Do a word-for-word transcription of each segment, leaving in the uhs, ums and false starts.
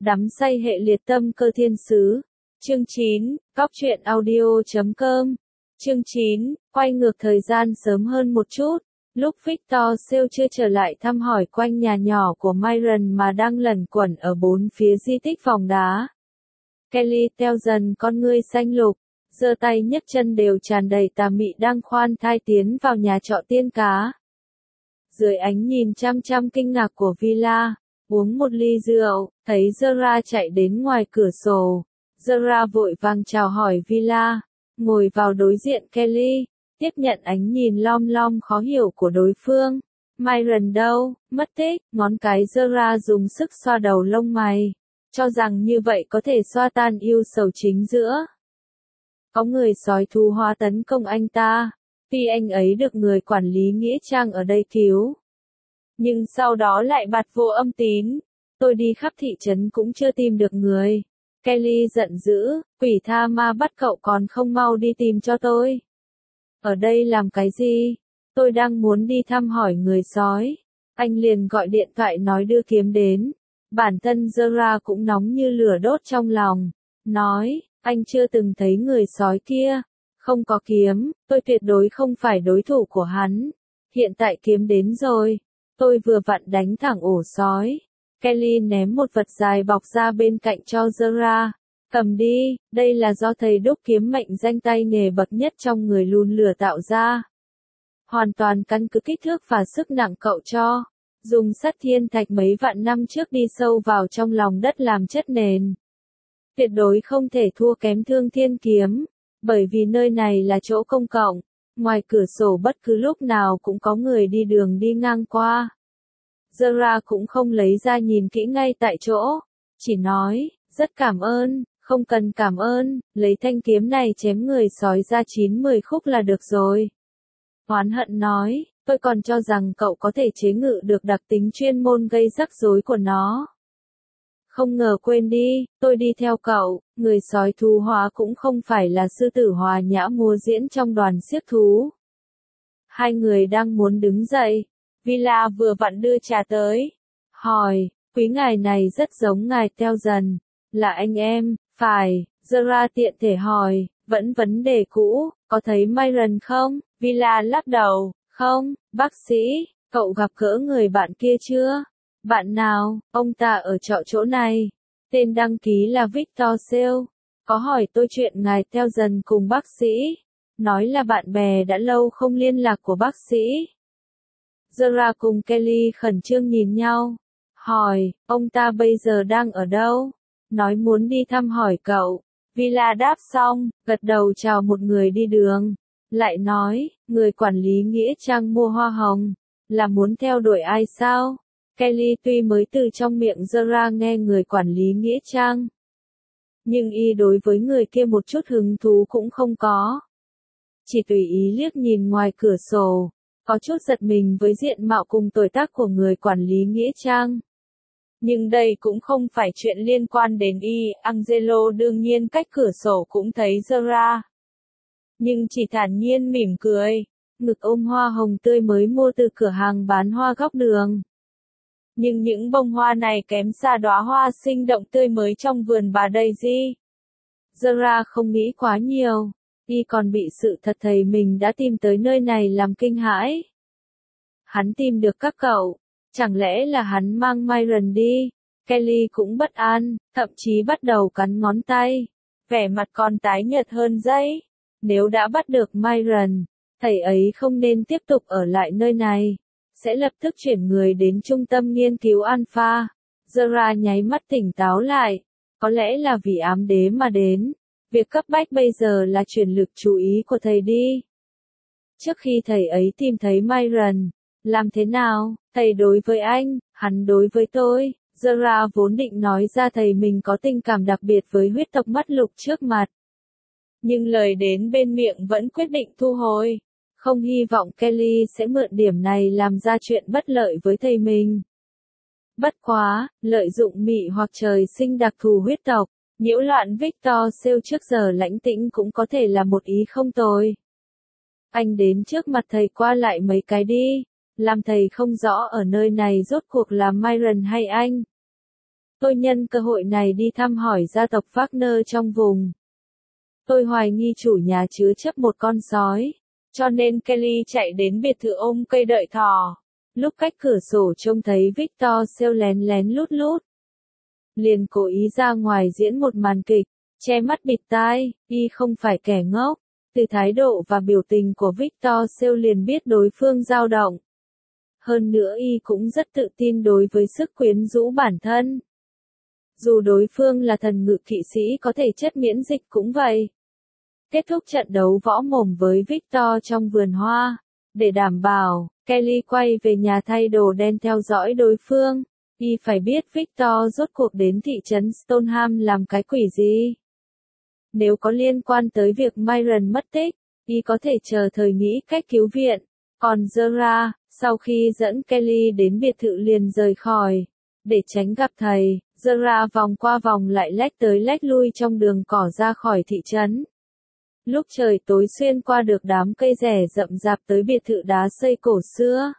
Đắm say hệ liệt tâm cơ thiên sứ. Chương chín, cóc truyện audio chấm com. Chương chín, quay ngược thời gian sớm hơn một chút. Lúc Victor Sale chưa trở lại thăm hỏi quanh nhà nhỏ của Myron mà đang lẩn quẩn ở bốn phía di tích vòng đá. Kelly teo dần con ngươi xanh lục, giơ tay nhấc chân đều tràn đầy tà mị đang khoan thai tiến vào nhà trọ tiên cá. Dưới ánh nhìn chăm chăm kinh ngạc của Villa, uống một ly rượu, thấy Zara chạy đến ngoài cửa sổ. Zara vội vàng chào hỏi Villa, ngồi vào đối diện Kelly, tiếp nhận ánh nhìn lom lom khó hiểu của đối phương. Myron đâu, mất tích, ngón cái Zara dùng sức xoa đầu lông mày, cho rằng như vậy có thể xoa tan yêu sầu chính giữa. Có người sói thú hóa tấn công anh ta, vì anh ấy được người quản lý nghĩa trang ở đây cứu. Nhưng sau đó lại bạt vô âm tín, tôi đi khắp thị trấn cũng chưa tìm được người. Kelly giận dữ, quỷ tha ma bắt cậu còn không mau đi tìm cho tôi. Ở đây làm cái gì? Tôi đang muốn đi thăm hỏi người sói. Anh liền gọi điện thoại nói đưa kiếm đến. Bản thân Zara cũng nóng như lửa đốt trong lòng. Nói, anh chưa từng thấy người sói kia. Không có kiếm, tôi tuyệt đối không phải đối thủ của hắn. Hiện tại kiếm đến rồi. Tôi vừa vặn đánh thẳng ổ sói. Kelly ném một vật dài bọc ra bên cạnh cho Zara. Cầm đi, đây là do thầy đúc kiếm mệnh danh tay nghề bậc nhất trong người lùn lửa tạo ra. Hoàn toàn căn cứ kích thước và sức nặng cậu cho. Dùng sắt thiên thạch mấy vạn năm trước đi sâu vào trong lòng đất làm chất nền. Tuyệt đối không thể thua kém Thương Thiên kiếm, bởi vì nơi này là chỗ công cộng. Ngoài cửa sổ bất cứ lúc nào cũng có người đi đường đi ngang qua. Zara cũng không lấy ra nhìn kỹ ngay tại chỗ, chỉ nói, rất cảm ơn, không cần cảm ơn, lấy thanh kiếm này chém người sói ra chín mười khúc là được rồi. Oán hận nói, tôi còn cho rằng cậu có thể chế ngự được đặc tính chuyên môn gây rắc rối của nó. Không ngờ quên đi, tôi đi theo cậu, người sói thú hóa cũng không phải là sư tử hòa nhã múa diễn trong đoàn xiếc thú. Hai người đang muốn đứng dậy. Villa vừa vặn đưa trà tới. Hỏi, quý ngài này rất giống ngài Teo dần. Là anh em, phải. Zara tiện thể hỏi, vẫn vấn đề cũ, có thấy Myron không? Villa lắc đầu, không, bác sĩ, cậu gặp gỡ người bạn kia chưa? Bạn nào, ông ta ở trọ chỗ này. Tên đăng ký là Victor Sale. Có hỏi tôi chuyện ngài Teo dần cùng bác sĩ. Nói là bạn bè đã lâu không liên lạc của bác sĩ. Zara cùng Kelly khẩn trương nhìn nhau. Hỏi, ông ta bây giờ đang ở đâu? Nói muốn đi thăm hỏi cậu. Villa đáp xong, gật đầu chào một người đi đường. Lại nói, người quản lý nghĩa trang mua hoa hồng. Là muốn theo đuổi ai sao? Kelly tuy mới từ trong miệng Zara nghe người quản lý nghĩa trang. Nhưng y đối với người kia một chút hứng thú cũng không có. Chỉ tùy ý liếc nhìn ngoài cửa sổ. Có chút giật mình với diện mạo cùng tuổi tác của người quản lý nghĩa trang. Nhưng đây cũng không phải chuyện liên quan đến y, Angelo đương nhiên cách cửa sổ cũng thấy Zara. Nhưng chỉ thản nhiên mỉm cười, ngực ôm hoa hồng tươi mới mua từ cửa hàng bán hoa góc đường. Nhưng những bông hoa này kém xa đóa hoa sinh động tươi mới trong vườn bà Daisy. Zara không nghĩ quá nhiều. Y còn bị sự thật thầy mình đã tìm tới nơi này làm kinh hãi. Hắn tìm được các cậu, chẳng lẽ là hắn mang Myron đi? Kelly cũng bất an, thậm chí bắt đầu cắn ngón tay. Vẻ mặt còn tái nhợt hơn giấy. Nếu đã bắt được Myron, thầy ấy không nên tiếp tục ở lại nơi này. Sẽ lập tức chuyển người đến trung tâm nghiên cứu Alpha. Zara nháy mắt tỉnh táo lại. Có lẽ là vì ám đế mà đến. Việc cấp bách bây giờ là chuyển lực chú ý của thầy đi. Trước khi thầy ấy tìm thấy Myron, làm thế nào, thầy đối với anh, hắn đối với tôi. Zara vốn định nói ra thầy mình có tình cảm đặc biệt với huyết tộc mắt lục trước mặt. Nhưng lời đến bên miệng vẫn quyết định thu hồi. Không hy vọng Kelly sẽ mượn điểm này làm ra chuyện bất lợi với thầy mình. Bất quá, lợi dụng mị hoặc trời sinh đặc thù huyết tộc. Nhiễu loạn Victor Sale trước giờ lãnh tĩnh cũng có thể là một ý không tồi. Anh đến trước mặt thầy qua lại mấy cái đi, làm thầy không rõ ở nơi này rốt cuộc là Myron hay anh. Tôi nhân cơ hội này đi thăm hỏi gia tộc Wagner trong vùng. Tôi hoài nghi chủ nhà chứa chấp một con sói, cho nên Kelly chạy đến biệt thự ôm cây đợi thỏ. Lúc cách cửa sổ trông thấy Victor Sale lén lén lút lút, liền cố ý ra ngoài diễn một màn kịch, che mắt bịt tai, y không phải kẻ ngốc. Từ thái độ và biểu tình của Victor Sale liền biết đối phương dao động. Hơn nữa y cũng rất tự tin đối với sức quyến rũ bản thân. Dù đối phương là thần ngự kỵ sĩ có thể chất miễn dịch cũng vậy. Kết thúc trận đấu võ mồm với Victor trong vườn hoa. Để đảm bảo, Kelly quay về nhà thay đồ đen theo dõi đối phương. Y phải biết Victor rốt cuộc đến thị trấn Stoneham làm cái quỷ gì. Nếu có liên quan tới việc Myron mất tích, y có thể chờ thời nghĩ cách cứu viện. Còn Zara, sau khi dẫn Kelly đến biệt thự liền rời khỏi. Để tránh gặp thầy, Zara vòng qua vòng lại lách tới lách lui trong đường cỏ ra khỏi thị trấn. Lúc trời tối xuyên qua được đám cây rẻ rậm rạp tới biệt thự đá xây cổ xưa.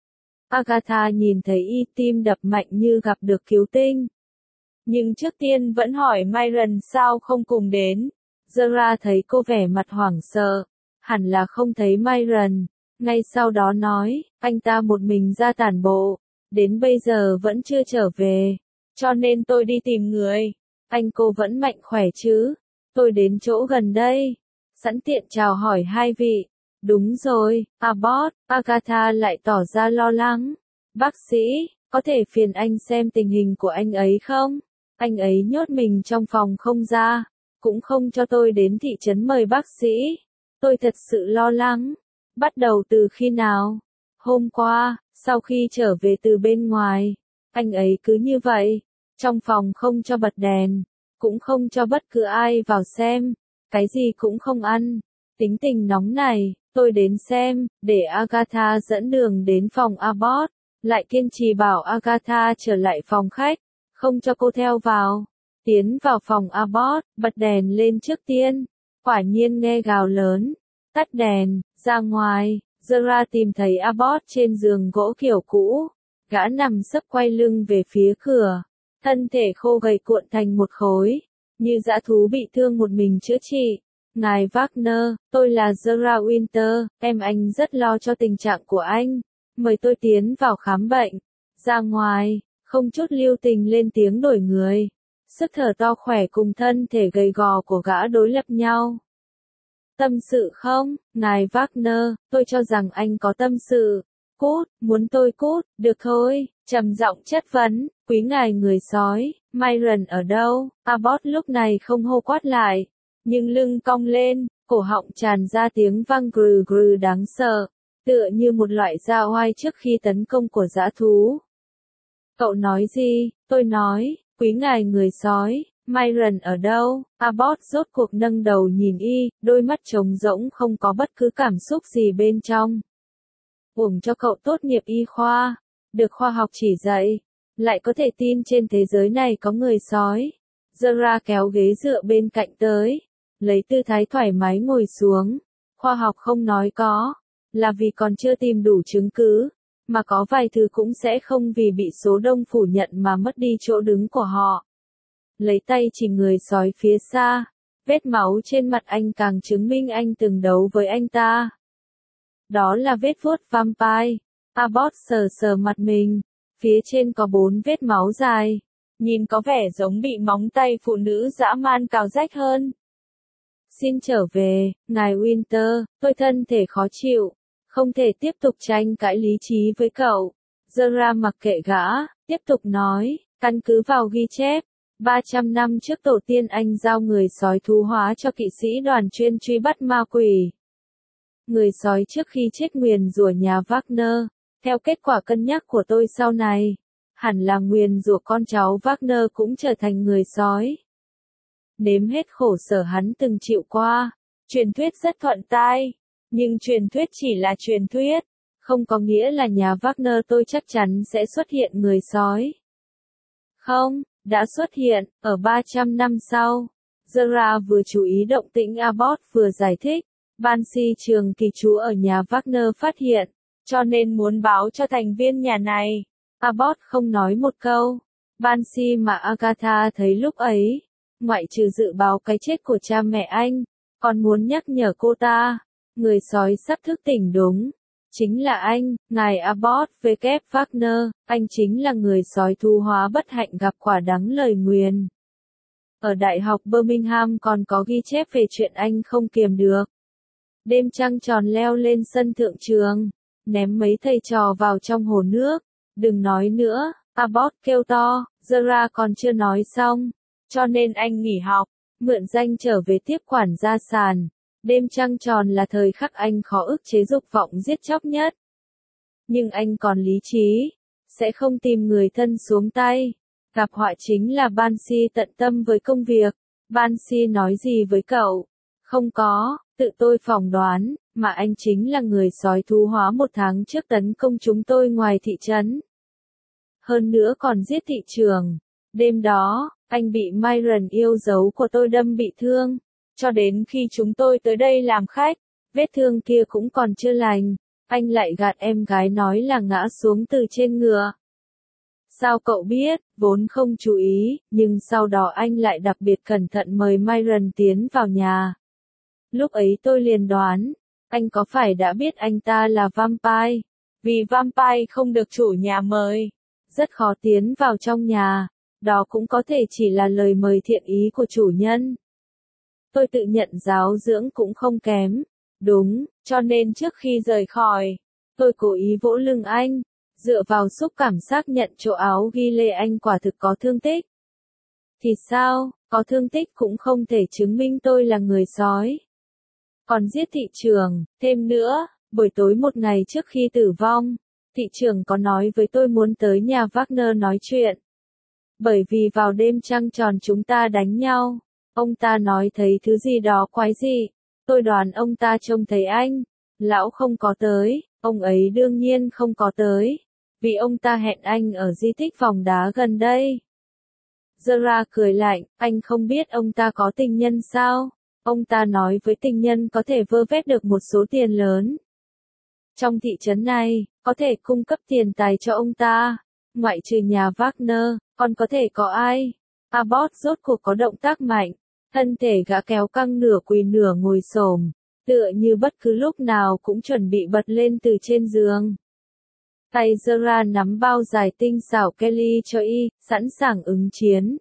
Agatha nhìn thấy y tim đập mạnh như gặp được cứu tinh. Nhưng trước tiên vẫn hỏi Myron sao không cùng đến. Zara thấy cô vẻ mặt hoảng sợ, hẳn là không thấy Myron. Ngay sau đó nói, anh ta một mình ra tản bộ, đến bây giờ vẫn chưa trở về, cho nên tôi đi tìm người. Anh cô vẫn mạnh khỏe chứ? Tôi đến chỗ gần đây, sẵn tiện chào hỏi hai vị. Đúng rồi, Abbott. Agatha lại tỏ ra lo lắng. Bác sĩ, có thể phiền anh xem tình hình của anh ấy không? Anh ấy nhốt mình trong phòng không ra, cũng không cho tôi đến thị trấn mời bác sĩ. Tôi thật sự lo lắng. Bắt đầu từ khi nào? Hôm qua, sau khi trở về từ bên ngoài, anh ấy cứ như vậy, trong phòng không cho bật đèn, cũng không cho bất cứ ai vào xem, cái gì cũng không ăn. Tính tình nóng này, tôi đến xem, để Agatha dẫn đường đến phòng Abbott, lại kiên trì bảo Agatha trở lại phòng khách, không cho cô theo vào. Tiến vào phòng Abbott, bật đèn lên trước tiên, quả nhiên nghe gào lớn, tắt đèn, ra ngoài. Zara tìm thấy Abbott trên giường gỗ kiểu cũ, gã nằm sấp quay lưng về phía cửa, thân thể khô gầy cuộn thành một khối, như dã thú bị thương một mình chữa trị. Ngài Wagner, tôi là Zara Winter, em anh rất lo cho tình trạng của anh, mời tôi tiến vào khám bệnh. Ra ngoài, không chút lưu tình lên tiếng đổi người, sức thở to khỏe cùng thân thể gầy gò của gã đối lập nhau. Tâm sự không, ngài Wagner, tôi cho rằng anh có tâm sự. Cút, muốn tôi cút, được thôi, trầm giọng chất vấn, quý ngài người sói, Myron ở đâu? Abbott lúc này không hô quát lại, nhưng lưng cong lên, cổ họng tràn ra tiếng vang grừ grừ đáng sợ, tựa như một loại dao oai trước khi tấn công của dã thú. Cậu nói gì? Tôi nói, quý ngài người sói, Myron ở đâu? Abbott rốt cuộc nâng đầu nhìn y, đôi mắt trống rỗng không có bất cứ cảm xúc gì bên trong. Uổng cho cậu tốt nghiệp y khoa, được khoa học chỉ dạy, lại có thể tin trên thế giới này có người sói. Zara kéo ghế dựa bên cạnh tới, lấy tư thái thoải mái ngồi xuống. Khoa học không nói có, là vì còn chưa tìm đủ chứng cứ, mà có vài thứ cũng sẽ không vì bị số đông phủ nhận mà mất đi chỗ đứng của họ. Lấy tay chỉ người sói phía xa, vết máu trên mặt anh càng chứng minh anh từng đấu với anh ta. Đó là vết vuốt vampire. Abbott sờ sờ mặt mình, phía trên có bốn vết máu dài, nhìn có vẻ giống bị móng tay phụ nữ dã man cào rách hơn. Xin trở về, ngài Winter, tôi thân thể khó chịu, không thể tiếp tục tranh cãi lý trí với cậu. Zara mặc kệ gã, tiếp tục nói, căn cứ vào ghi chép, ba trăm năm trước tổ tiên anh giao người sói thú hóa cho kỵ sĩ đoàn chuyên truy bắt ma quỷ. Người sói trước khi chết nguyền rủa nhà Wagner, theo kết quả cân nhắc của tôi sau này, hẳn là nguyền rủa con cháu Wagner cũng trở thành người sói. Nếm hết khổ sở hắn từng chịu qua, truyền thuyết rất thuận tai, nhưng truyền thuyết chỉ là truyền thuyết, không có nghĩa là nhà Wagner tôi chắc chắn sẽ xuất hiện người sói. Không, đã xuất hiện, ở ba trăm năm sau. Zara vừa chú ý động tĩnh Abbott vừa giải thích, Banshee trường kỳ trú ở nhà Wagner phát hiện, cho nên muốn báo cho thành viên nhà này. Abbott không nói một câu, Banshee mà Agatha thấy lúc ấy, ngoại trừ dự báo cái chết của cha mẹ anh, còn muốn nhắc nhở cô ta, người sói sắp thức tỉnh đúng. Chính là anh, ngài Abbott W. Wagner, anh chính là người sói thu hóa bất hạnh gặp quả đắng lời nguyền. Ở Đại học Birmingham còn có ghi chép về chuyện anh không kiềm được. Đêm trăng tròn leo lên sân thượng trường, ném mấy thầy trò vào trong hồ nước. Đừng nói nữa, Abbott kêu to, Zara còn chưa nói xong, cho nên anh nghỉ học, mượn danh trở về tiếp quản gia sàn. Đêm trăng tròn là thời khắc anh khó ức chế dục vọng giết chóc nhất. Nhưng anh còn lý trí, sẽ không tìm người thân xuống tay. Gặp họa chính là Banshee tận tâm với công việc. Banshee nói gì với cậu? Không có, tự tôi phỏng đoán, mà anh chính là người sói thú hóa một tháng trước tấn công chúng tôi ngoài thị trấn. Hơn nữa còn giết thị trường. Đêm đó, anh bị Myron yêu dấu của tôi đâm bị thương. Cho đến khi chúng tôi tới đây làm khách, vết thương kia cũng còn chưa lành, anh lại gạt em gái nói là ngã xuống từ trên ngựa. Sao cậu biết, vốn không chú ý, nhưng sau đó anh lại đặc biệt cẩn thận mời Myron tiến vào nhà. Lúc ấy tôi liền đoán, anh có phải đã biết anh ta là vampire, vì vampire không được chủ nhà mời, rất khó tiến vào trong nhà, đó cũng có thể chỉ là lời mời thiện ý của chủ nhân. Tôi tự nhận giáo dưỡng cũng không kém. Đúng, cho nên trước khi rời khỏi, tôi cố ý vỗ lưng anh, dựa vào xúc cảm xác nhận chỗ áo ghi lê anh quả thực có thương tích. Thì sao, có thương tích cũng không thể chứng minh tôi là người sói. Còn giết thị trường, thêm nữa, buổi tối một ngày trước khi tử vong, thị trường có nói với tôi muốn tới nhà Wagner nói chuyện. Bởi vì vào đêm trăng tròn chúng ta đánh nhau. Ông ta nói thấy thứ gì đó quái dị, tôi đoán ông ta trông thấy anh, lão không có tới, ông ấy đương nhiên không có tới, vì ông ta hẹn anh ở di tích vòng đá gần đây. Zara cười lạnh, anh không biết ông ta có tình nhân sao? Ông ta nói với tình nhân có thể vơ vét được một số tiền lớn. Trong thị trấn này, có thể cung cấp tiền tài cho ông ta, ngoại trừ nhà Wagner, còn có thể có ai? Abbott rốt cuộc có động tác mạnh. Thân thể gã kéo căng nửa quỳ nửa ngồi xổm, tựa như bất cứ lúc nào cũng chuẩn bị bật lên từ trên giường. Tay Zara nắm bao dài tinh xảo Kelly cho y, sẵn sàng ứng chiến.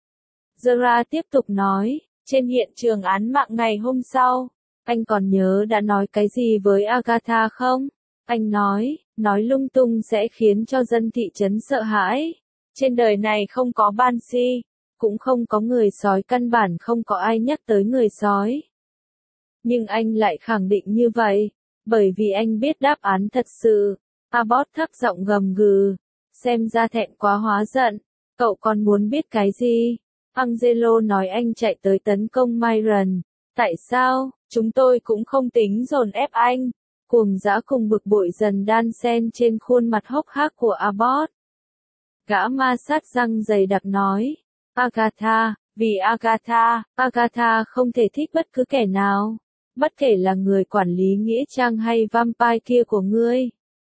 Zara tiếp tục nói, trên hiện trường án mạng ngày hôm sau, anh còn nhớ đã nói cái gì với Agatha không? Anh nói, nói lung tung sẽ khiến cho dân thị trấn sợ hãi. Trên đời này không có Banshee. Cũng không có người sói, căn bản không có ai nhắc tới người sói. Nhưng anh lại khẳng định như vậy, bởi vì anh biết đáp án thật sự. Abbott thấp giọng gầm gừ, xem ra thẹn quá hóa giận, cậu còn muốn biết cái gì? Angelo nói anh chạy tới tấn công Myron. Tại sao? Chúng tôi cũng không tính dồn ép anh. Cuồng dã cùng bực bội dần đan xen trên khuôn mặt hốc hác của Abbott. Gã ma sát răng dày đặc nói. Agatha, vì Agatha, Agatha không thể thích bất cứ kẻ nào, bất kể là người quản lý nghĩa trang hay vampire kia của ngươi.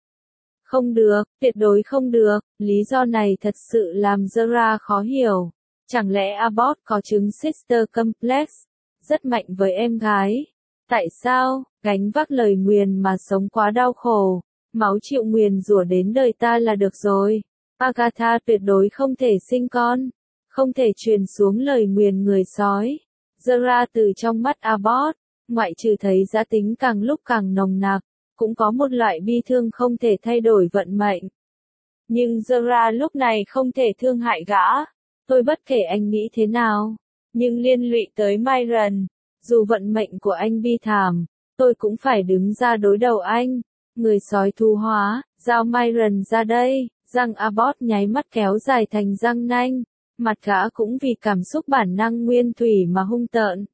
Không được, tuyệt đối không được, lý do này thật sự làm Zara khó hiểu. Chẳng lẽ Abbott có chứng sister complex, rất mạnh với em gái? Tại sao, gánh vác lời nguyền mà sống quá đau khổ, máu chịu nguyền rủa đến đời ta là được rồi. Agatha tuyệt đối không thể sinh con. Không thể truyền xuống lời nguyền người sói. Zara từ trong mắt Abbott, ngoại trừ thấy dã tính càng lúc càng nồng nặc, cũng có một loại bi thương không thể thay đổi vận mệnh. Nhưng Zara lúc này không thể thương hại gã. Tôi bất kể anh nghĩ thế nào, nhưng liên lụy tới Myron, dù vận mệnh của anh bi thảm, tôi cũng phải đứng ra đối đầu anh. Người sói thu hóa, giao Myron ra đây, răng Abbott nháy mắt kéo dài thành răng nanh. Mặt gã cũng vì cảm xúc bản năng nguyên thủy mà hung tợn.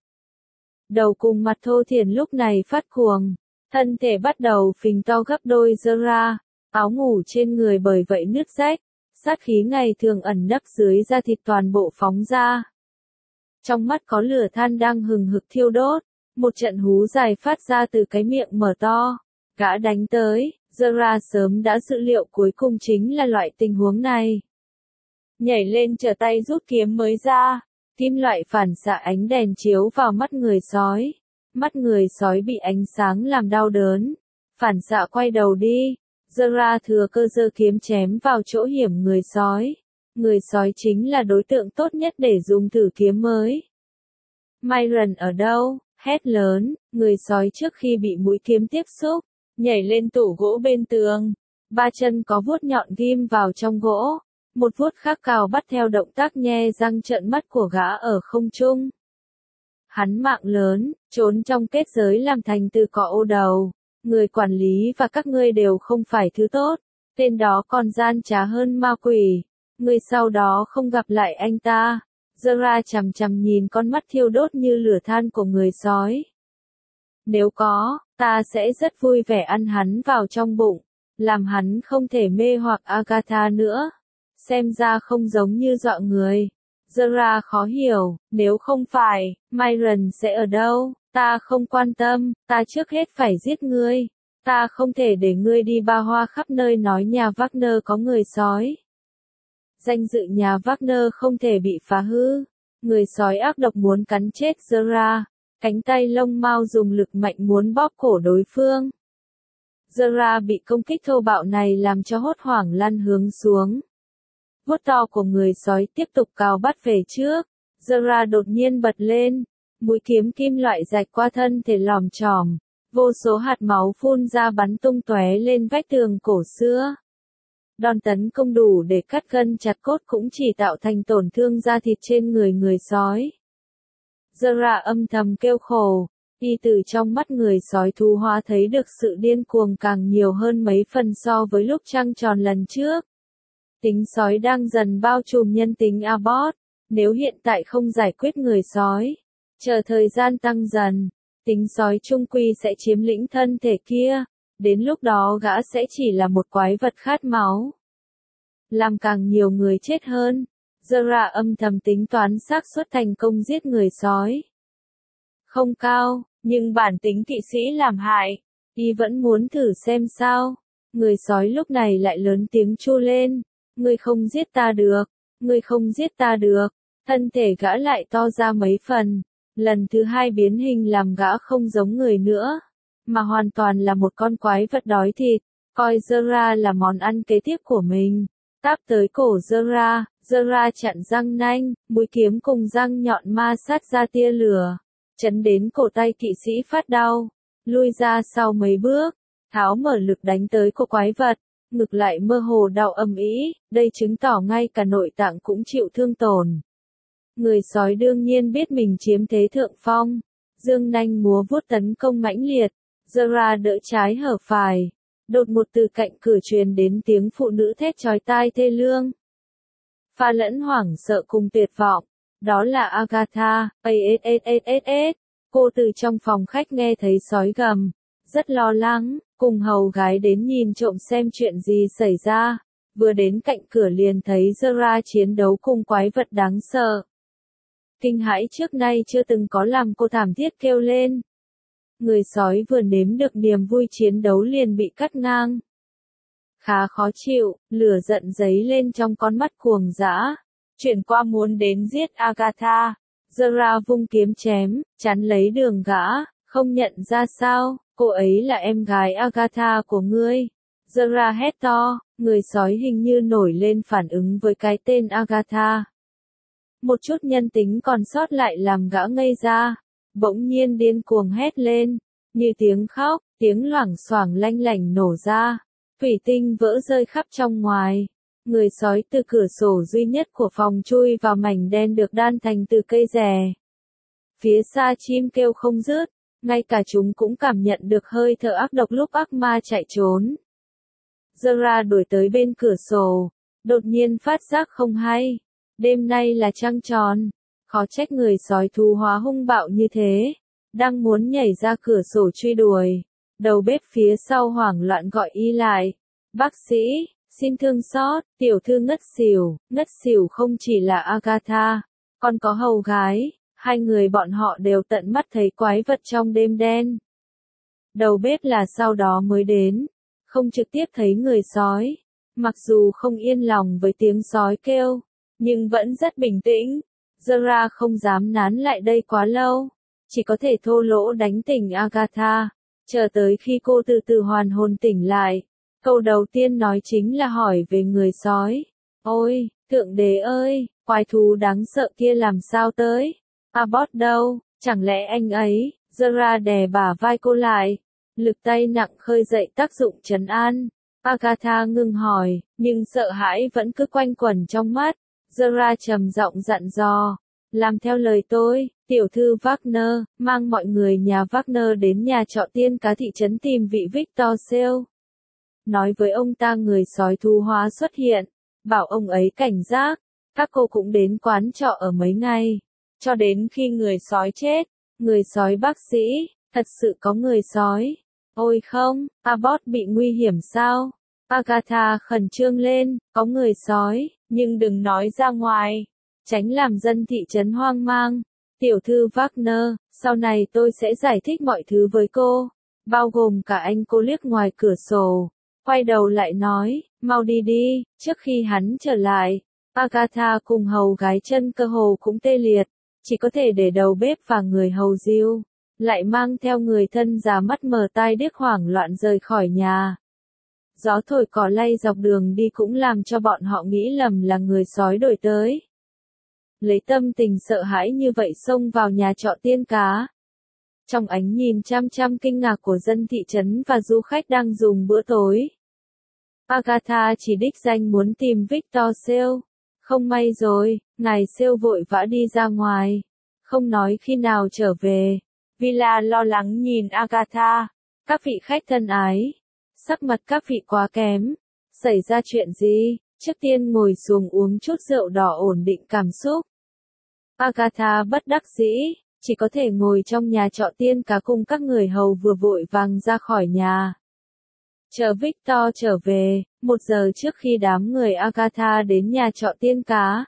Đầu cùng mặt thô thiển lúc này phát cuồng, thân thể bắt đầu phình to gấp đôi Zara, áo ngủ trên người bởi vậy nứt rách, sát khí ngày thường ẩn nấp dưới da thịt toàn bộ phóng ra. Trong mắt có lửa than đang hừng hực thiêu đốt, một trận hú dài phát ra từ cái miệng mở to, gã đánh tới, Zara sớm đã dự liệu cuối cùng chính là loại tình huống này. nhảy lên trở tay rút kiếm mới ra. Kim loại phản xạ ánh đèn chiếu vào mắt người sói. Mắt người sói bị ánh sáng làm đau đớn. Phản xạ quay đầu đi. Zara thừa cơ giơ kiếm chém vào chỗ hiểm người sói. Người sói chính là đối tượng tốt nhất để dùng thử kiếm mới. Myron ở đâu? Hét lớn, người sói trước khi bị mũi kiếm tiếp xúc, nhảy lên tủ gỗ bên tường. Ba chân có vuốt nhọn ghim vào trong gỗ. Một vuốt khác cào bắt theo động tác nhe răng trợn mắt của gã ở không trung. Hắn mạng lớn, trốn trong kết giới làm thành từ cọ ô đầu. Người quản lý và các ngươi đều không phải thứ tốt. Tên đó còn gian trá hơn ma quỷ. Người sau đó không gặp lại anh ta. Zara chằm chằm nhìn con mắt thiêu đốt như lửa than của người sói. Nếu có, ta sẽ rất vui vẻ ăn hắn vào trong bụng. Làm hắn không thể mê hoặc Agatha nữa. Xem ra không giống như dọa người. Zara khó hiểu, nếu không phải, Myron sẽ ở đâu? Ta không quan tâm, ta trước hết phải giết ngươi. Ta không thể để ngươi đi ba hoa khắp nơi nói nhà Wagner có người sói. Danh dự nhà Wagner không thể bị phá hư. Người sói ác độc muốn cắn chết Zara. Cánh tay lông mao dùng lực mạnh muốn bóp cổ đối phương. Zara bị công kích thô bạo này làm cho hốt hoảng lăn hướng xuống. Vuốt to của người sói tiếp tục cào bắt về trước. Zara đột nhiên bật lên. Mũi kiếm kim loại rạch qua thân thể lòm chòm. Vô số hạt máu phun ra bắn tung tóe lên vách tường cổ xưa. Đòn tấn công đủ để cắt gân chặt cốt cũng chỉ tạo thành tổn thương da thịt trên người người sói. Zara âm thầm kêu khổ. Y từ trong mắt người sói thu hóa thấy được sự điên cuồng càng nhiều hơn mấy phần so với lúc trăng tròn lần trước. Tính sói đang dần bao trùm nhân tính Abbott. Nếu hiện tại không giải quyết người sói, chờ thời gian tăng dần, tính sói trung quy sẽ chiếm lĩnh thân thể kia. Đến lúc đó gã sẽ chỉ là một quái vật khát máu. Làm càng nhiều người chết hơn. Zara âm thầm tính toán xác suất thành công giết người sói. Không cao, nhưng bản tính kỵ sĩ làm hại. Y vẫn muốn thử xem sao. Người sói lúc này lại lớn tiếng chu lên. Ngươi không giết ta được. Ngươi không giết ta được. Thân thể gã lại to ra mấy phần. Lần thứ hai biến hình làm gã không giống người nữa. Mà hoàn toàn là một con quái vật đói thịt. Coi Zara là món ăn kế tiếp của mình. Táp tới cổ Zara. Zara chặn răng nanh. Mũi kiếm cùng răng nhọn ma sát ra tia lửa. Chấn đến cổ tay kỵ sĩ phát đau. Lui ra sau mấy bước. Tháo mở lực đánh tới cổ quái vật. Ngực lại mơ hồ đau âm ĩ. Đây chứng tỏ ngay cả nội tạng cũng chịu thương tổn. Người sói đương nhiên biết mình chiếm thế thượng phong. Dương nanh múa vuốt tấn công mãnh liệt. Zara đỡ trái hở phải. Đột một từ cạnh cửa truyền đến tiếng phụ nữ thét chói tai thê lương. Pha lẫn hoảng sợ cùng tuyệt vọng. Đó là Agatha. Ass. Cô từ trong phòng khách nghe thấy sói gầm. Rất lo lắng, cùng hầu gái đến nhìn trộm xem chuyện gì xảy ra. Vừa đến cạnh cửa liền thấy Zara chiến đấu cùng quái vật đáng sợ. Kinh hãi trước nay chưa từng có làm cô thảm thiết kêu lên. Người sói vừa nếm được niềm vui chiến đấu liền bị cắt ngang. Khá khó chịu, lửa giận dấy lên trong con mắt cuồng dã. Chuyển qua muốn đến giết Agatha. Zara vung kiếm chém, chắn lấy đường gã, không nhận ra sao, cô ấy là em gái Agatha của ngươi. Zara hét to, người sói hình như nổi lên phản ứng với cái tên Agatha. Một chút nhân tính còn sót lại làm gã ngây ra, bỗng nhiên điên cuồng hét lên, như tiếng khóc, tiếng loảng xoảng lanh lảnh nổ ra, thủy tinh vỡ rơi khắp trong ngoài. Người sói từ cửa sổ duy nhất của phòng chui vào mảnh đen được đan thành từ cây rè. Phía xa chim kêu không dứt, ngay cả chúng cũng cảm nhận được hơi thở ác độc lúc ác ma chạy trốn. Zara đuổi tới bên cửa sổ, đột nhiên phát giác không hay. Đêm nay là trăng tròn, khó trách người sói thú hóa hung bạo như thế. Đang muốn nhảy ra cửa sổ truy đuổi. Đầu bếp phía sau hoảng loạn gọi y lại. Bác sĩ, xin thương xót, tiểu thư ngất xỉu. Ngất xỉu không chỉ là Agatha, còn có hầu gái. Hai người bọn họ đều tận mắt thấy quái vật trong đêm đen. Đầu bếp là sau đó mới đến, không trực tiếp thấy người sói. Mặc dù không yên lòng với tiếng sói kêu, nhưng vẫn rất bình tĩnh. Zara không dám nán lại đây quá lâu, chỉ có thể thô lỗ đánh tỉnh Agatha, chờ tới khi cô từ từ hoàn hồn tỉnh lại. Câu đầu tiên nói chính là hỏi về người sói. Ôi, thượng đế ơi, quái thú đáng sợ kia làm sao tới? Abbott đâu, chẳng lẽ anh ấy? Zara đè bả vai cô lại, lực tay nặng khơi dậy tác dụng trấn an. Agatha ngừng hỏi, nhưng sợ hãi vẫn cứ quanh quẩn trong mắt. Zara trầm giọng dặn dò, làm theo lời tôi, tiểu thư Wagner, mang mọi người nhà Wagner đến nhà trọ tiên cá thị trấn tìm vị Victor Sale. Nói với ông ta người sói thu hóa xuất hiện, bảo ông ấy cảnh giác, các cô cũng đến quán trọ ở mấy ngày, cho đến khi người sói chết. Người sói bác sĩ, thật sự có người sói. Ôi không, Abbott bị nguy hiểm sao? Agatha khẩn trương lên, có người sói, nhưng đừng nói ra ngoài, tránh làm dân thị trấn hoang mang. Tiểu thư Wagner, sau này tôi sẽ giải thích mọi thứ với cô, bao gồm cả anh. Cô liếc ngoài cửa sổ, quay đầu lại nói, mau đi đi, trước khi hắn trở lại. Agatha cùng hầu gái chân cơ hồ cũng tê liệt, chỉ có thể để đầu bếp và người hầu diêu, lại mang theo người thân già mắt mờ tai điếc hoảng loạn rời khỏi nhà. Gió thổi cỏ lay dọc đường đi cũng làm cho bọn họ nghĩ lầm là người sói đuổi tới. Lấy tâm tình sợ hãi như vậy xông vào nhà trọ tiên cá. Trong ánh nhìn chăm chăm kinh ngạc của dân thị trấn và du khách đang dùng bữa tối, Agatha chỉ đích danh muốn tìm Victor Sale. Không may rồi, ngài Sale vội vã đi ra ngoài, không nói khi nào trở về. Villa lo lắng nhìn Agatha. Các vị khách thân ái, sắc mặt các vị quá kém. Xảy ra chuyện gì? Trước tiên ngồi xuống uống chút rượu đỏ ổn định cảm xúc. Agatha bất đắc dĩ, chỉ có thể ngồi trong nhà trọ tiên cá cùng các người hầu vừa vội vàng ra khỏi nhà. Chờ Victor trở về, một giờ trước khi đám người Agatha đến nhà trọ tiên cá.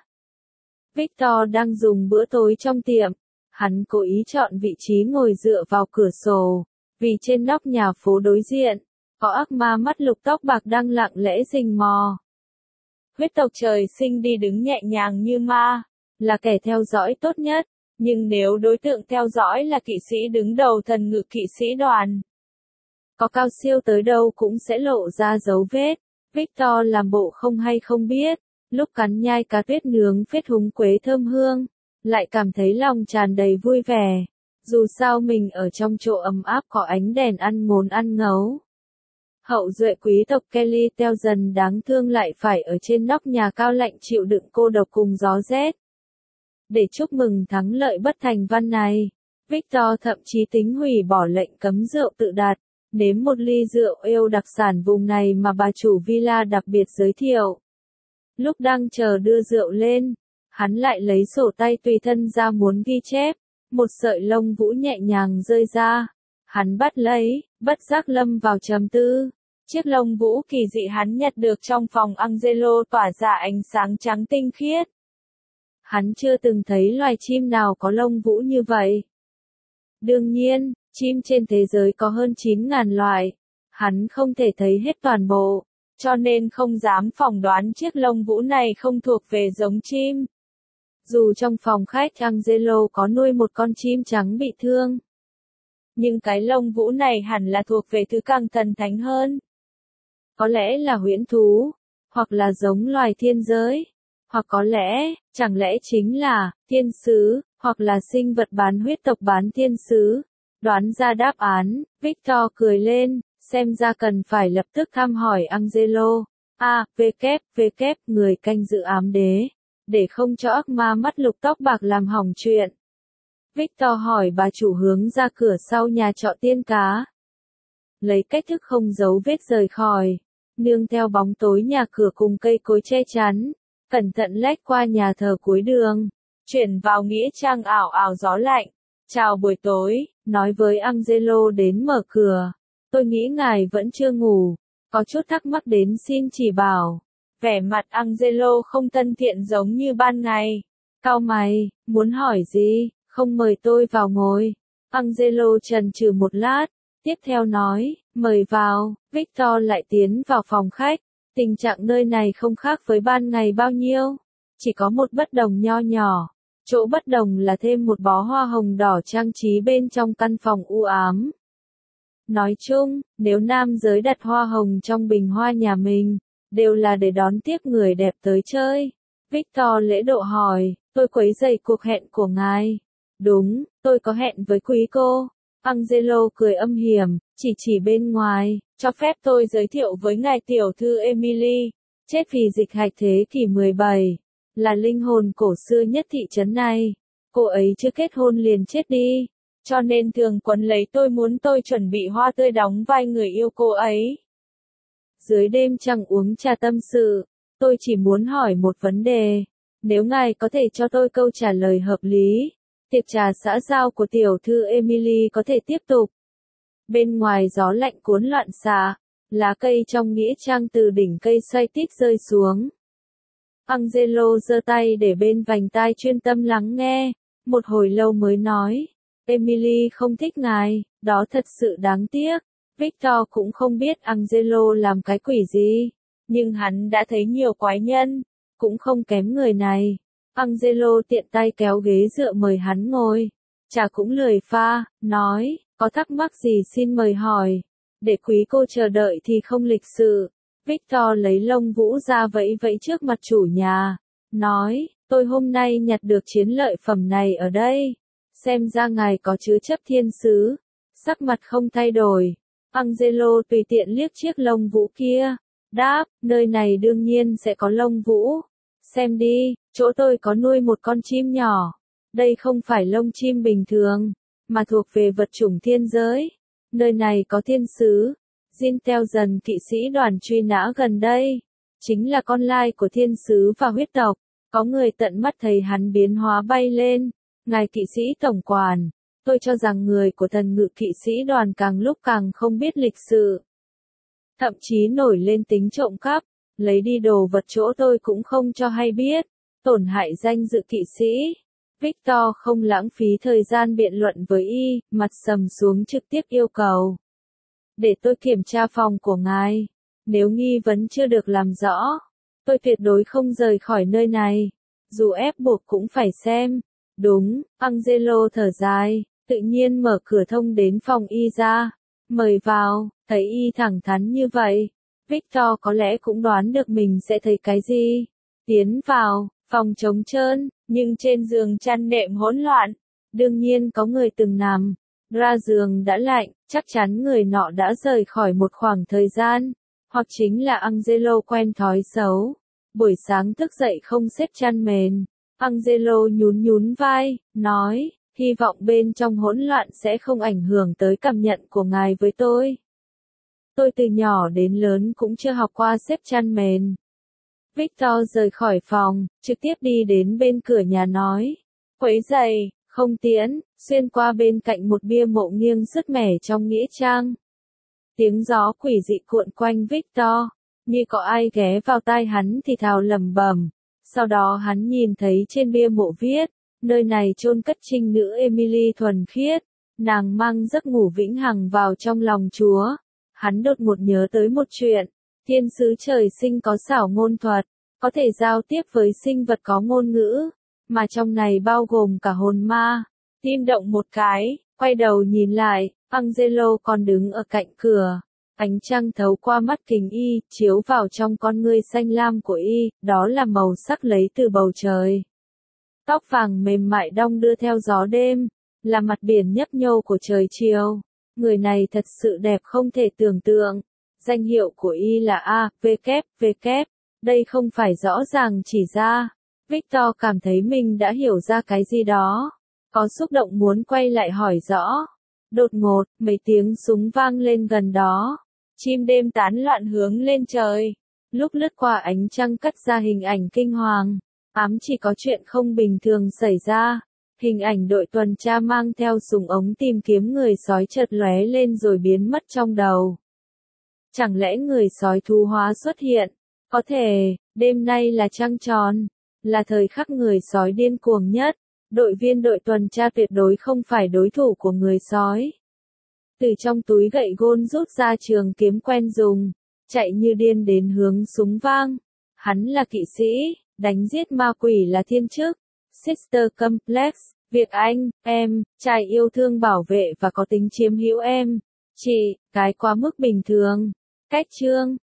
Victor đang dùng bữa tối trong tiệm. Hắn cố ý chọn vị trí ngồi dựa vào cửa sổ, vì trên nóc nhà phố đối diện, có ác ma mắt lục tóc bạc đang lặng lẽ rình mò. Huyết tộc trời sinh đi đứng nhẹ nhàng như ma, là kẻ theo dõi tốt nhất, nhưng nếu đối tượng theo dõi là kỵ sĩ đứng đầu thần ngự kỵ sĩ đoàn, có cao siêu tới đâu cũng sẽ lộ ra dấu vết. Victor làm bộ không hay không biết, lúc cắn nhai cá tuyết nướng phết húng quế thơm hương, lại cảm thấy lòng tràn đầy vui vẻ. Dù sao mình ở trong chỗ ấm áp có ánh đèn ăn ngốn ăn ngấu. Hậu duệ quý tộc Kelly teo dần đáng thương lại phải ở trên nóc nhà cao lạnh chịu đựng cô độc cùng gió rét. Để chúc mừng thắng lợi bất thành văn này, Victor thậm chí tính hủy bỏ lệnh cấm rượu tự đặt, nếm một ly rượu ale đặc sản vùng này mà bà chủ villa đặc biệt giới thiệu. Lúc đang chờ đưa rượu lên, hắn lại lấy sổ tay tùy thân ra muốn ghi chép, một sợi lông vũ nhẹ nhàng rơi ra. Hắn bắt lấy, bất giác lâm vào trầm tư. Chiếc lông vũ kỳ dị hắn nhặt được trong phòng Angelo tỏa ra ánh sáng trắng tinh khiết. Hắn chưa từng thấy loài chim nào có lông vũ như vậy. Đương nhiên, chim trên thế giới có hơn chín nghìn loài. Hắn không thể thấy hết toàn bộ, cho nên không dám phỏng đoán chiếc lông vũ này không thuộc về giống chim. Dù trong phòng khách Angelo có nuôi một con chim trắng bị thương, nhưng cái lông vũ này hẳn là thuộc về thứ càng thần thánh hơn. Có lẽ là huyễn thú, hoặc là giống loài thiên giới, hoặc có lẽ, chẳng lẽ chính là thiên sứ, hoặc là sinh vật bán huyết tộc bán thiên sứ. Đoán ra đáp án, Victor cười lên, xem ra cần phải lập tức thăm hỏi Angelo. A, V kép, V kép, người canh giữ ám đế, để không cho ác ma mắt lục tóc bạc làm hỏng chuyện. Victor hỏi bà chủ hướng ra cửa sau nhà trọ tiên cá. Lấy cách thức không giấu vết rời khỏi, nương theo bóng tối nhà cửa cùng cây cối che chắn, cẩn thận lách qua nhà thờ cuối đường, chuyển vào nghĩa trang ảo ảo gió lạnh. Chào buổi tối, nói với Angelo đến mở cửa. Tôi nghĩ ngài vẫn chưa ngủ, có chút thắc mắc đến xin chỉ bảo. Vẻ mặt Angelo không thân thiện giống như ban ngày. Cau mày, muốn hỏi gì, không mời tôi vào ngồi. Angelo chần chừ một lát, tiếp theo nói, mời vào. Victor lại tiến vào phòng khách. Tình trạng nơi này không khác với ban ngày bao nhiêu. chỉ có một bất đồng nho nhỏ. Chỗ bất đồng là thêm một bó hoa hồng đỏ trang trí bên trong căn phòng u ám. Nói chung, nếu nam giới đặt hoa hồng trong bình hoa nhà mình, đều là để đón tiếp người đẹp tới chơi. Victor lễ độ hỏi, tôi quấy rầy cuộc hẹn của ngài. Đúng, tôi có hẹn với quý cô. Angelo cười âm hiểm, chỉ chỉ bên ngoài, cho phép tôi giới thiệu với ngài tiểu thư Emily, chết vì dịch hạch thế kỷ mười bảy, là linh hồn cổ xưa nhất thị trấn này. Cô ấy chưa kết hôn liền chết đi, cho nên thường quấn lấy tôi muốn tôi chuẩn bị hoa tươi đóng vai người yêu cô ấy. Dưới đêm trăng uống trà tâm sự, tôi chỉ muốn hỏi một vấn đề, nếu ngài có thể cho tôi câu trả lời hợp lý, tiệc trà xã giao của tiểu thư Emily có thể tiếp tục. Bên ngoài gió lạnh cuốn loạn xạ, lá cây trong nghĩa trang từ đỉnh cây xoay tít rơi xuống. Angelo giơ tay để bên vành tai chuyên tâm lắng nghe, một hồi lâu mới nói, Emily không thích ngài, đó thật sự đáng tiếc. Victor cũng không biết Angelo làm cái quỷ gì, nhưng hắn đã thấy nhiều quái nhân, cũng không kém người này. Angelo tiện tay kéo ghế dựa mời hắn ngồi, trà cũng lười pha, nói, có thắc mắc gì xin mời hỏi, để quý cô chờ đợi thì không lịch sự. Victor lấy lông vũ ra vẫy vẫy trước mặt chủ nhà, nói, tôi hôm nay nhặt được chiến lợi phẩm này ở đây, xem ra ngài có chứa chấp thiên sứ. Sắc mặt không thay đổi, Angelo tùy tiện liếc chiếc lông vũ kia, đáp, nơi này đương nhiên sẽ có lông vũ. Xem đi, chỗ tôi có nuôi một con chim nhỏ. Đây không phải lông chim bình thường, mà thuộc về vật chủng thiên giới. Nơi này có thiên sứ. Jin theo dần kỵ sĩ đoàn truy nã gần đây. Chính là con lai của thiên sứ và huyết tộc. Có người tận mắt thấy hắn biến hóa bay lên. Ngài kỵ sĩ tổng quản. Tôi cho rằng người của thần ngự kỵ sĩ đoàn càng lúc càng không biết lịch sự. Thậm chí nổi lên tính trộm cắp. Lấy đi đồ vật chỗ tôi cũng không cho hay biết, tổn hại danh dự kỵ sĩ. Victor không lãng phí thời gian biện luận với y, mặt sầm xuống trực tiếp yêu cầu. Để tôi kiểm tra phòng của ngài. Nếu nghi vấn chưa được làm rõ, tôi tuyệt đối không rời khỏi nơi này. Dù ép buộc cũng phải xem. Đúng, Angelo thở dài, tự nhiên mở cửa thông đến phòng y ra. Mời vào, thấy y thẳng thắn như vậy. Victor có lẽ cũng đoán được mình sẽ thấy cái gì. Tiến vào, phòng trống trơn, nhưng trên giường chăn nệm hỗn loạn. Đương nhiên có người từng nằm. Ra giường đã lạnh, chắc chắn người nọ đã rời khỏi một khoảng thời gian. Hoặc chính là Angelo quen thói xấu. Buổi sáng thức dậy không xếp chăn mền. Angelo nhún nhún vai, nói, hy vọng bên trong hỗn loạn sẽ không ảnh hưởng tới cảm nhận của ngài với tôi. Tôi từ nhỏ đến lớn cũng chưa học qua xếp chăn mền. Victor rời khỏi phòng, trực tiếp đi đến bên cửa nhà nói. Quấy giày, không tiễn, xuyên qua bên cạnh một bia mộ nghiêng sứt mẻ trong nghĩa trang. Tiếng gió quỷ dị cuộn quanh Victor, như có ai ghé vào tai hắn thì thào lẩm bẩm. Sau đó hắn nhìn thấy trên bia mộ viết, nơi này chôn cất trinh nữ Emily thuần khiết, nàng mang giấc ngủ vĩnh hằng vào trong lòng Chúa. Hắn đột ngột nhớ tới một chuyện, thiên sứ trời sinh có xảo ngôn thuật, có thể giao tiếp với sinh vật có ngôn ngữ, mà trong này bao gồm cả hồn ma. Tim động một cái, quay đầu nhìn lại, Angelo còn đứng ở cạnh cửa. Ánh trăng thấu qua mắt kính y, chiếu vào trong con ngươi xanh lam của y, đó là màu sắc lấy từ bầu trời. Tóc vàng mềm mại đong đưa theo gió đêm, là mặt biển nhấp nhô của trời chiều. Người này thật sự đẹp không thể tưởng tượng. Danh hiệu của y là A, V, kép, V, kép. Đây không phải rõ ràng chỉ ra. Victor cảm thấy mình đã hiểu ra cái gì đó. Có xúc động muốn quay lại hỏi rõ. Đột ngột, mấy tiếng súng vang lên gần đó. Chim đêm tán loạn hướng lên trời. Lúc lướt qua ánh trăng cắt ra hình ảnh kinh hoàng. Ám chỉ có chuyện không bình thường xảy ra. Hình ảnh đội tuần tra mang theo súng ống tìm kiếm người sói chợt lóe lên rồi biến mất trong đầu. Chẳng lẽ người sói thú hóa xuất hiện? Có thể, đêm nay là trăng tròn, là thời khắc người sói điên cuồng nhất. Đội viên đội tuần tra tuyệt đối không phải đối thủ của người sói. Từ trong túi gậy gôn rút ra trường kiếm quen dùng, chạy như điên đến hướng súng vang. Hắn là kỵ sĩ, đánh giết ma quỷ là thiên chức. Sister Complex, việc anh, em, trai yêu thương bảo vệ và có tính chiếm hữu em, chị, cái quá mức bình thường. Cách chương